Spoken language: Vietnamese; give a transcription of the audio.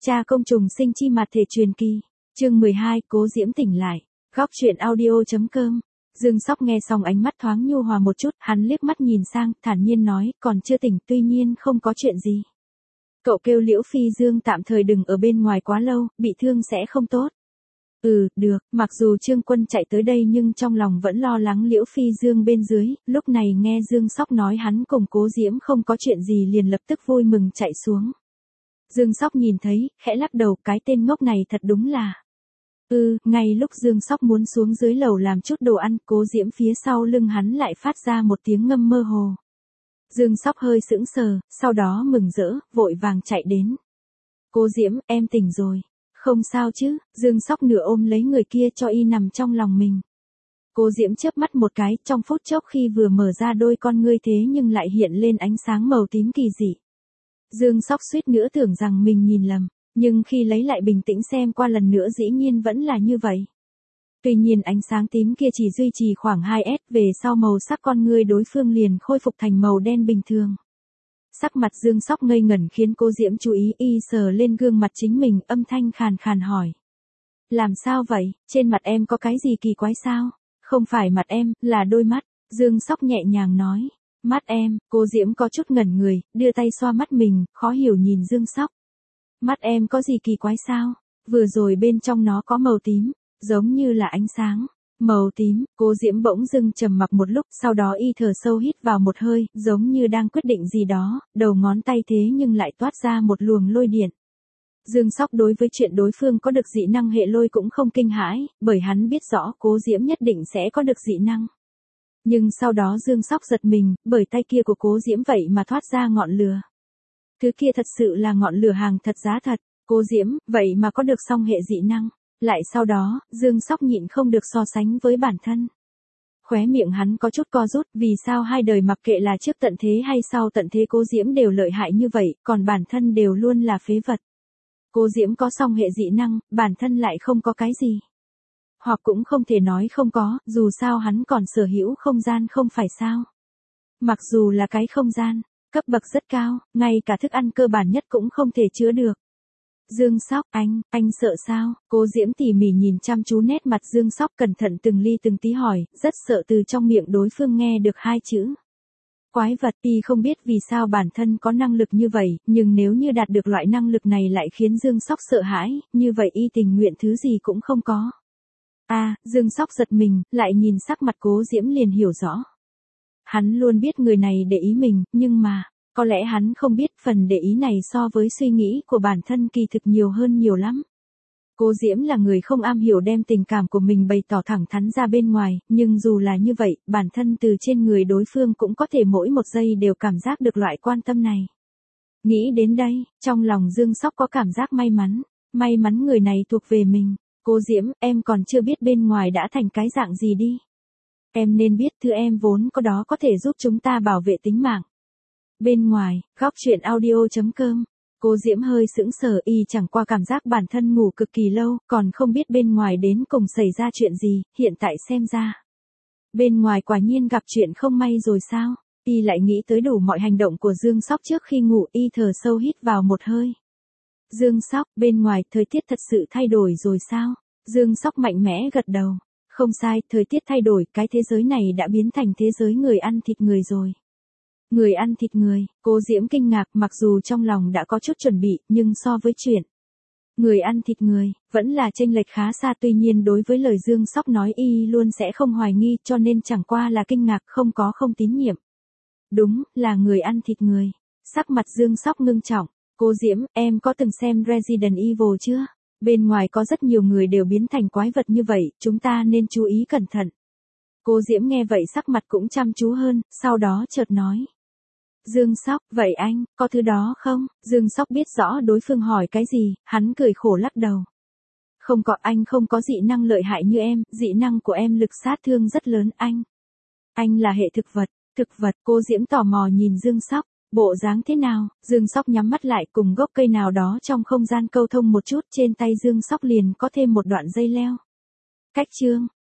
Cha công trùng sinh chi mặt thể truyền kỳ. Chương 12, Cố Diễm tỉnh lại. Góc truyện audio.com. Dương Sóc nghe xong ánh mắt thoáng nhu hòa một chút, hắn liếc mắt nhìn sang, thản nhiên nói, còn chưa tỉnh, tuy nhiên không có chuyện gì. Cậu kêu Liễu Phi Dương tạm thời đừng ở bên ngoài quá lâu, bị thương sẽ không tốt. Được, mặc dù Trương Quân chạy tới đây nhưng trong lòng vẫn lo lắng Liễu Phi Dương bên dưới, lúc này nghe Dương Sóc nói hắn cùng Cố Diễm không có chuyện gì liền lập tức vui mừng chạy xuống. Dương Sóc nhìn thấy, khẽ lắc đầu, cái tên ngốc này thật đúng là. Ngay lúc Dương Sóc muốn xuống dưới lầu làm chút đồ ăn, Cố Diễm phía sau lưng hắn lại phát ra một tiếng ngâm mơ hồ. Dương Sóc hơi sững sờ, sau đó mừng rỡ, vội vàng chạy đến. Cố Diễm, em tỉnh rồi. Không sao chứ, Dương Sóc nửa ôm lấy người kia cho y nằm trong lòng mình. Cố Diễm chớp mắt một cái, trong phút chốc khi vừa mở ra đôi con ngươi thế nhưng lại hiện lên ánh sáng màu tím kỳ dị. Dương Sóc suýt nữa tưởng rằng mình nhìn lầm, nhưng khi lấy lại bình tĩnh xem qua lần nữa dĩ nhiên vẫn là như vậy. Tuy nhiên ánh sáng tím kia chỉ duy trì khoảng 2S, về sau màu sắc con ngươi đối phương liền khôi phục thành màu đen bình thường. Sắc mặt Dương Sóc ngây ngẩn khiến Cố Diễm chú ý, y sờ lên gương mặt chính mình, âm thanh khàn khàn hỏi. Làm sao vậy, trên mặt em có cái gì kỳ quái sao? Không phải mặt em, là đôi mắt. Dương Sóc nhẹ nhàng nói. Mắt em, Cố Diễm có chút ngẩn người, đưa tay xoa mắt mình, khó hiểu nhìn Dương Sóc. Mắt em có gì kỳ quái sao? Vừa rồi bên trong nó có màu tím, giống như là ánh sáng. Màu tím, Cố Diễm bỗng dưng trầm mặc một lúc, sau đó y thở sâu hít vào một hơi, giống như đang quyết định gì đó, đầu ngón tay thế nhưng lại toát ra một luồng lôi điện. Dương Sóc đối với chuyện đối phương có được dị năng hệ lôi cũng không kinh hãi, bởi hắn biết rõ Cố Diễm nhất định sẽ có được dị năng. Nhưng sau đó Dương Sóc giật mình, bởi tay kia của Cố Diễm vậy mà thoát ra ngọn lửa. Thứ kia thật sự là ngọn lửa hàng thật giá thật, Cố Diễm, vậy mà có được song hệ dị năng. Lại sau đó, Dương Sóc nhịn không được so sánh với bản thân. Khóe miệng hắn có chút co rút, vì sao hai đời mặc kệ là trước tận thế hay sau tận thế Cố Diễm đều lợi hại như vậy, còn bản thân đều luôn là phế vật. Cố Diễm có song hệ dị năng, bản thân lại không có cái gì. Hoặc cũng không thể nói không có, dù sao hắn còn sở hữu không gian không phải sao. Mặc dù là cái không gian, cấp bậc rất cao, ngay cả thức ăn cơ bản nhất cũng không thể chứa được. Dương Sóc, anh sợ sao? Cố Diễm tỉ mỉ nhìn chăm chú nét mặt Dương Sóc, cẩn thận từng ly từng tí hỏi, rất sợ từ trong miệng đối phương nghe được hai chữ. Quái vật. Y không biết vì sao bản thân có năng lực như vậy, nhưng nếu như đạt được loại năng lực này lại khiến Dương Sóc sợ hãi, như vậy y tình nguyện thứ gì cũng không có. Dương Sóc giật mình, lại nhìn sắc mặt Cố Diễm liền hiểu rõ. Hắn luôn biết người này để ý mình, nhưng mà, có lẽ hắn không biết phần để ý này so với suy nghĩ của bản thân kỳ thực nhiều hơn nhiều lắm. Cố Diễm là người không am hiểu đem tình cảm của mình bày tỏ thẳng thắn ra bên ngoài, nhưng dù là như vậy, bản thân từ trên người đối phương cũng có thể mỗi một giây đều cảm giác được loại quan tâm này. Nghĩ đến đây, trong lòng Dương Sóc có cảm giác may mắn người này thuộc về mình. Cố Diễm, em còn chưa biết bên ngoài đã thành cái dạng gì đi. Em nên biết thứ em vốn có đó có thể giúp chúng ta bảo vệ tính mạng. Bên ngoài, góc truyện audio.com. Cố Diễm hơi sững sờ, y chẳng qua cảm giác bản thân ngủ cực kỳ lâu, còn không biết bên ngoài đến cùng xảy ra chuyện gì, hiện tại xem ra. Bên ngoài quả nhiên gặp chuyện không may rồi sao? Y lại nghĩ tới đủ mọi hành động của Dương Sóc trước khi ngủ, y thở sâu hít vào một hơi. Dương Sóc, bên ngoài thời tiết thật sự thay đổi rồi sao? Dương Sóc mạnh mẽ gật đầu. Không sai, thời tiết thay đổi, cái thế giới này đã biến thành thế giới người ăn thịt người rồi. Người ăn thịt người, Cố Diễm kinh ngạc, mặc dù trong lòng đã có chút chuẩn bị, nhưng so với chuyện người ăn thịt người, vẫn là chênh lệch khá xa, tuy nhiên đối với lời Dương Sóc nói y luôn sẽ không hoài nghi, cho nên chẳng qua là kinh ngạc, không tín nhiệm. Đúng, là người ăn thịt người. Sắc mặt Dương Sóc ngưng trọng. Cố Diễm, em có từng xem Resident Evil chưa? Bên ngoài có rất nhiều người đều biến thành quái vật như vậy, chúng ta nên chú ý cẩn thận. Cố Diễm nghe vậy sắc mặt cũng chăm chú hơn, sau đó chợt nói. Dương Sóc, vậy anh, có thứ đó không? Dương Sóc biết rõ đối phương hỏi cái gì, hắn cười khổ lắc đầu. Không có, anh không có dị năng lợi hại như em, dị năng của em lực sát thương rất lớn anh. Anh là hệ thực vật, Cố Diễm tò mò nhìn Dương Sóc. Bộ dáng thế nào? Dương Sóc nhắm mắt lại, cùng gốc cây nào đó trong không gian câu thông một chút, trên tay Dương Sóc liền có thêm một đoạn dây leo. Cách chương,